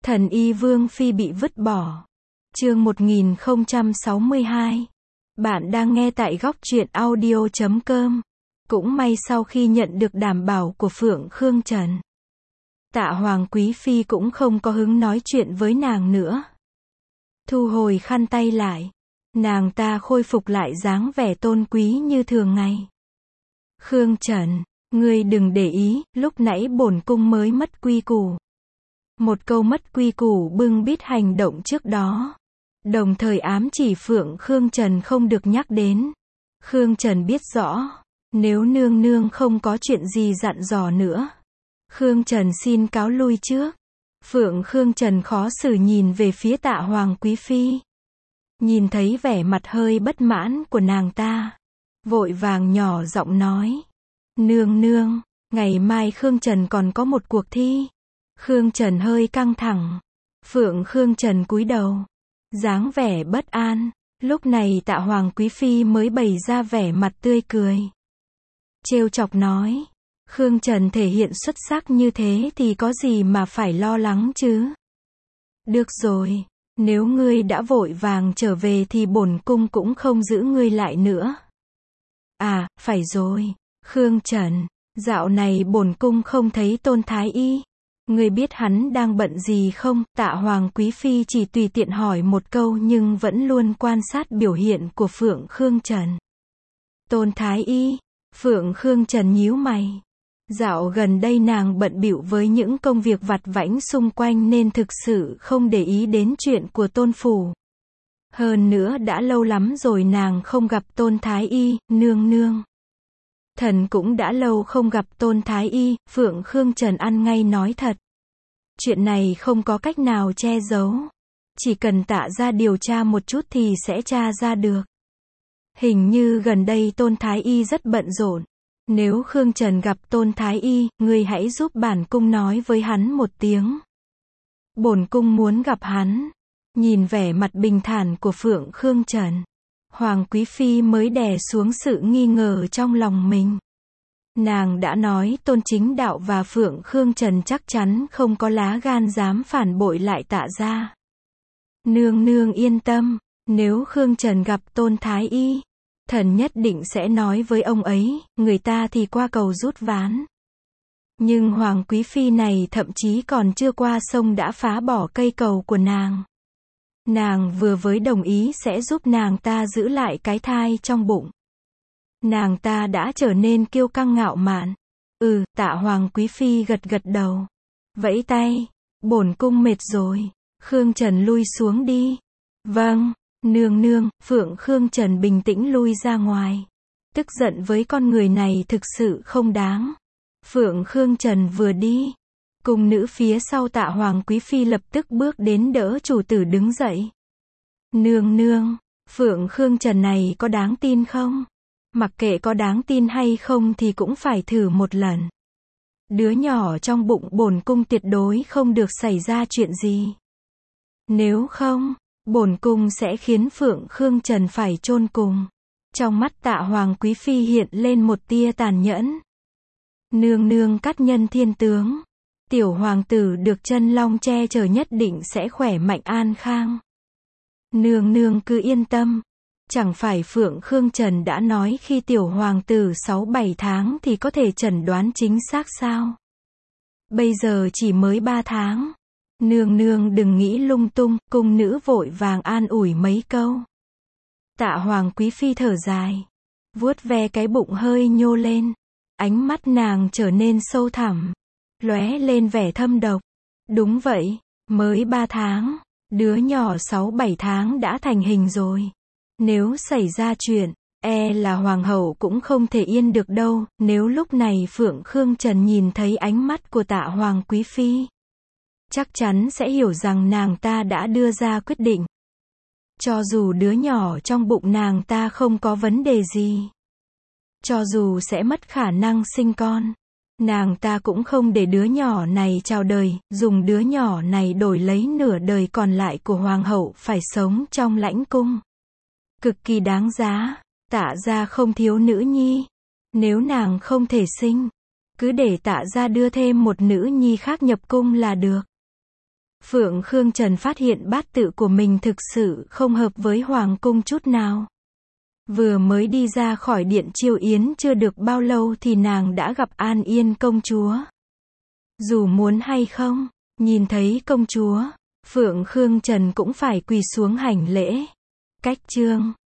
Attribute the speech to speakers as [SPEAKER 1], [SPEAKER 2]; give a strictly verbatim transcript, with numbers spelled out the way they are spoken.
[SPEAKER 1] Thần y Vương Phi bị vứt bỏ. Chương một nghìn không trăm sáu mươi hai. Bạn đang nghe tại góc truyện audio chấm com. Cũng may sau khi nhận được đảm bảo của Phượng Khương Trần, Tạ Hoàng Quý Phi cũng không có hứng nói chuyện với nàng nữa. Thu hồi khăn tay lại, nàng ta khôi phục lại dáng vẻ tôn quý như thường ngày. Khương Trần, ngươi đừng để ý, lúc nãy bổn cung mới mất quy củ. Một câu mất quy củ bưng bít hành động trước đó, đồng thời ám chỉ Phượng Khương Trần không được nhắc đến. Khương Trần biết rõ, nếu nương nương không có chuyện gì dặn dò nữa, Khương Trần xin cáo lui trước. Phượng Khương Trần khó xử nhìn về phía Tạ Hoàng Quý Phi. Nhìn thấy vẻ mặt hơi bất mãn của nàng ta, vội vàng nhỏ giọng nói. Nương nương, ngày mai Khương Trần còn có một cuộc thi. Khương Trần hơi căng thẳng. Phượng Khương Trần cúi đầu, dáng vẻ bất an. Lúc này Tạ Hoàng Quý Phi mới bày ra vẻ mặt tươi cười, trêu chọc nói. Khương Trần thể hiện xuất sắc như thế thì có gì mà phải lo lắng chứ. Được rồi, nếu ngươi đã vội vàng trở về thì bổn cung cũng không giữ ngươi lại nữa. À, phải rồi, Khương Trần, dạo này bổn cung không thấy Tôn Thái Y. Ngươi biết hắn đang bận gì không? Tạ Hoàng Quý Phi chỉ tùy tiện hỏi một câu nhưng vẫn luôn quan sát biểu hiện của Phượng Khương Trần. Tôn Thái Y? Phượng Khương Trần nhíu mày. Dạo gần đây nàng bận bịu với những công việc vặt vãnh xung quanh nên thực sự không để ý đến chuyện của Tôn phủ. Hơn nữa đã lâu lắm rồi nàng không gặp Tôn Thái Y, nương nương. Thần cũng đã lâu không gặp Tôn Thái Y. Phượng Khương Trần ăn ngay nói thật. Chuyện này không có cách nào che giấu. Chỉ cần Tạ ra điều tra một chút thì sẽ tra ra được. Hình như gần đây Tôn Thái Y rất bận rộn. Nếu Khương Trần gặp Tôn Thái Y, ngươi hãy giúp bản cung nói với hắn một tiếng. Bổn cung muốn gặp hắn. Nhìn vẻ mặt bình thản của Phượng Khương Trần, Hoàng Quý Phi mới đè xuống sự nghi ngờ trong lòng mình. Nàng đã nói Tôn Chính Đạo và Phượng Khương Trần chắc chắn không có lá gan dám phản bội lại Tạ gia. Nương nương yên tâm, nếu Khương Trần gặp Tôn Thái Y, thần nhất định sẽ nói với ông ấy, người ta thì qua cầu rút ván. Nhưng Hoàng Quý Phi này thậm chí còn chưa qua sông đã phá bỏ cây cầu của nàng. Nàng vừa mới đồng ý sẽ giúp nàng ta giữ lại cái thai trong bụng. Nàng ta đã trở nên kiêu căng ngạo mạn. Ừ, Tạ Hoàng Quý Phi gật gật đầu, vẫy tay. Bổn cung mệt rồi, Khương Trần lui xuống đi. Vâng, nương nương. Phượng Khương Trần bình tĩnh lui ra ngoài. Tức giận với con người này thực sự không đáng. Phượng Khương Trần vừa đi, cung nữ phía sau Tạ Hoàng Quý Phi lập tức bước đến đỡ chủ tử đứng dậy. Nương nương, Phượng Khương Trần này có đáng tin không? Mặc kệ có đáng tin hay không thì cũng phải thử một lần. Đứa nhỏ trong bụng bổn cung tuyệt đối không được xảy ra chuyện gì. Nếu không, bổn cung sẽ khiến Phượng Khương Trần phải chôn cùng. Trong mắt Tạ Hoàng Quý Phi hiện lên một tia tàn nhẫn. Nương nương cắt nhân thiên tướng. Tiểu hoàng tử được chân long che chở nhất định sẽ khỏe mạnh an khang. Nương nương cứ yên tâm. Chẳng phải Phượng Khương Trần đã nói khi tiểu hoàng tử sáu bảy tháng thì có thể chẩn đoán chính xác sao? Bây giờ chỉ mới ba tháng. Nương nương đừng nghĩ lung tung. Cung nữ vội vàng an ủi mấy câu. Tạ Hoàng Quý Phi thở dài, vuốt ve cái bụng hơi nhô lên. Ánh mắt nàng trở nên sâu thẳm, lóe lên vẻ thâm độc. Đúng vậy, mới ba tháng, đứa nhỏ sáu bảy tháng đã thành hình rồi. Nếu xảy ra chuyện, e là hoàng hậu cũng không thể yên được đâu. Nếu lúc này Phượng Khương Trần nhìn thấy ánh mắt của Tạ Hoàng Quý Phi, chắc chắn sẽ hiểu rằng nàng ta đã đưa ra quyết định. Cho dù đứa nhỏ trong bụng nàng ta không có vấn đề gì, cho dù sẽ mất khả năng sinh con, nàng ta cũng không để đứa nhỏ này chào đời, dùng đứa nhỏ này đổi lấy nửa đời còn lại của hoàng hậu phải sống trong lãnh cung. Cực kỳ đáng giá. Tạ gia không thiếu nữ nhi. Nếu nàng không thể sinh, cứ để Tạ gia đưa thêm một nữ nhi khác nhập cung là được. Phượng Khương Trần phát hiện bát tự của mình thực sự không hợp với Hoàng cung chút nào. Vừa mới đi ra khỏi điện chiêu yến chưa được bao lâu thì nàng đã gặp An Yên công chúa. Dù muốn hay không, nhìn thấy công chúa, Phượng Khương Trần cũng phải quỳ xuống hành lễ. Cách chương